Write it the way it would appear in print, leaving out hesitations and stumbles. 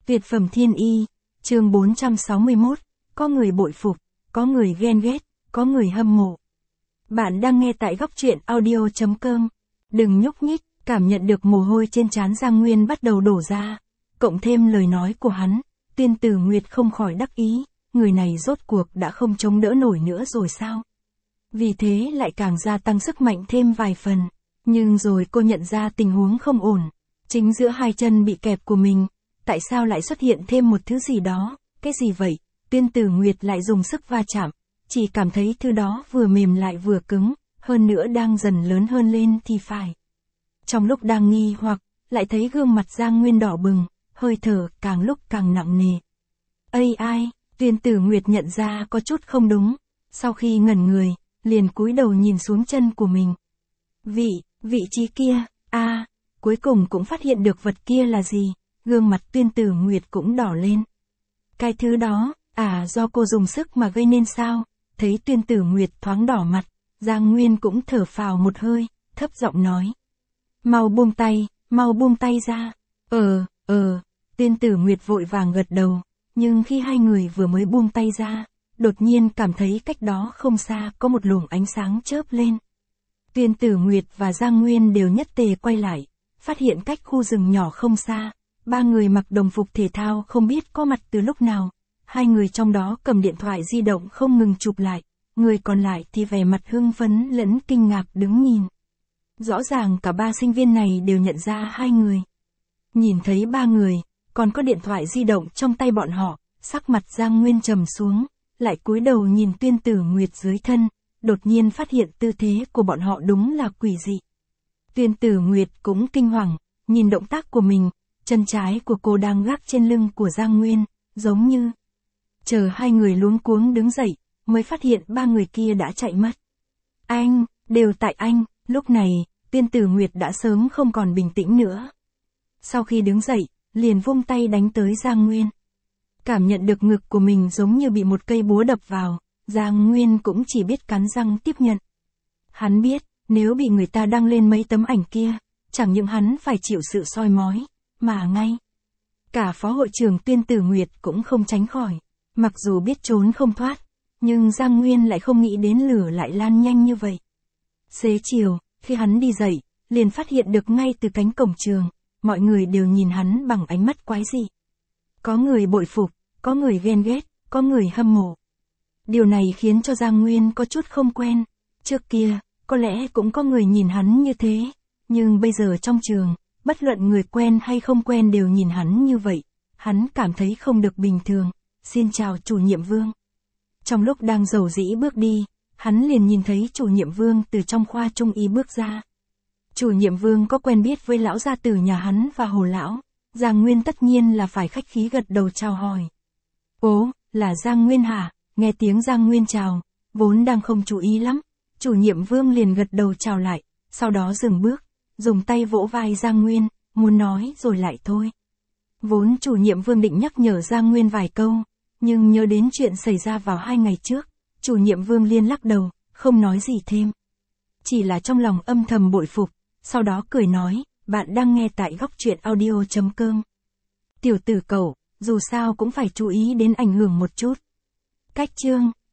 Tuyệt phẩm thiên y, chương 461, có người bội phục, có người ghen ghét, có người hâm mộ. Bạn đang nghe tại góc truyện audio.com. Đừng nhúc nhích, cảm nhận được mồ hôi trên trán Giang Nguyên bắt đầu đổ ra. Cộng thêm lời nói của hắn, Tuyên Tử Nguyệt không khỏi đắc ý, người này rốt cuộc đã không chống đỡ nổi nữa rồi sao? Vì thế lại càng gia tăng sức mạnh thêm vài phần. Nhưng rồi cô nhận ra tình huống không ổn. Chính giữa hai chân bị kẹp của mình, tại sao lại xuất hiện thêm một thứ gì đó? Cái gì vậy? Tuyên Tử Nguyệt lại dùng sức va chạm, chỉ cảm thấy thứ đó vừa mềm lại vừa cứng, hơn nữa đang dần lớn hơn lên thì phải. Trong lúc đang nghi hoặc, lại thấy gương mặt Giang Nguyên đỏ bừng, hơi thở càng lúc càng nặng nề. Ây ai, Tuyên Tử Nguyệt nhận ra có chút không đúng, sau khi ngẩn người, liền cúi đầu nhìn xuống chân của mình. Vị trí kia, cuối cùng cũng phát hiện được vật kia là gì, gương mặt Tuyên Tử Nguyệt cũng đỏ lên. Cái thứ đó, do cô dùng sức mà gây nên sao? Thấy Tuyên Tử Nguyệt thoáng đỏ mặt, Giang Nguyên cũng thở phào một hơi, thấp giọng nói. Mau buông tay ra. Tuyên Tử Nguyệt vội vàng gật đầu, nhưng khi hai người vừa mới buông tay ra, đột nhiên cảm thấy cách đó không xa có một luồng ánh sáng chớp lên. Tuyên Tử Nguyệt và Giang Nguyên đều nhất tề quay lại, phát hiện cách khu rừng nhỏ không xa, ba người mặc đồng phục thể thao không biết có mặt từ lúc nào, hai người trong đó cầm điện thoại di động không ngừng chụp lại, người còn lại thì vẻ mặt hưng phấn lẫn kinh ngạc đứng nhìn. Rõ ràng cả ba sinh viên này đều nhận ra hai người. Nhìn thấy ba người, còn có điện thoại di động trong tay bọn họ, sắc mặt Giang Nguyên trầm xuống, lại cúi đầu nhìn Tuyên Tử Nguyệt dưới thân, đột nhiên phát hiện tư thế của bọn họ đúng là quỷ dị. Tuyên Tử Nguyệt cũng kinh hoàng, nhìn động tác của mình, chân trái của cô đang gác trên lưng của Giang Nguyên, giống như... Chờ hai người luống cuống đứng dậy, mới phát hiện ba người kia đã chạy mất. Đều tại anh, lúc này, Tuyên Tử Nguyệt đã sớm không còn bình tĩnh nữa. Sau khi đứng dậy, liền vung tay đánh tới Giang Nguyên. Cảm nhận được ngực của mình giống như bị một cây búa đập vào, Giang Nguyên cũng chỉ biết cắn răng tiếp nhận. Hắn biết, nếu bị người ta đăng lên mấy tấm ảnh kia, chẳng những hắn phải chịu sự soi mói, mà ngay cả phó hội trưởng Tuyên Tử Nguyệt cũng không tránh khỏi. Mặc dù biết trốn không thoát, nhưng Giang Nguyên lại không nghĩ đến lửa lại lan nhanh như vậy. Xế chiều, khi hắn đi dậy, liền phát hiện được ngay từ cánh cổng trường, mọi người đều nhìn hắn bằng ánh mắt quái dị. Có người bội phục, có người ghen ghét, có người hâm mộ. Điều này khiến cho Giang Nguyên có chút không quen. Trước kia, có lẽ cũng có người nhìn hắn như thế, nhưng bây giờ trong trường, bất luận người quen hay không quen đều nhìn hắn như vậy, hắn cảm thấy không được bình thường. Xin chào chủ nhiệm Vương. Trong lúc đang rầu rĩ bước đi, hắn liền nhìn thấy chủ nhiệm Vương từ trong khoa trung y bước ra. Chủ nhiệm Vương có quen biết với lão gia tử nhà hắn và Hồ lão, Giang Nguyên tất nhiên là phải khách khí gật đầu chào hỏi. Ố, là Giang Nguyên hả? Nghe tiếng Giang Nguyên chào, vốn đang không chú ý lắm, chủ nhiệm Vương liền gật đầu chào lại, sau đó dừng bước, dùng tay vỗ vai Giang Nguyên, muốn nói rồi lại thôi. Vốn chủ nhiệm Vương định nhắc nhở Giang Nguyên vài câu, nhưng nhớ đến chuyện xảy ra vào 2 ngày trước, chủ nhiệm Vương liền lắc đầu, không nói gì thêm. Chỉ là trong lòng âm thầm bội phục, sau đó cười nói, bạn đang nghe tại góc truyện audio.com. Tiểu tử cậu, dù sao cũng phải chú ý đến ảnh hưởng một chút. Cách chương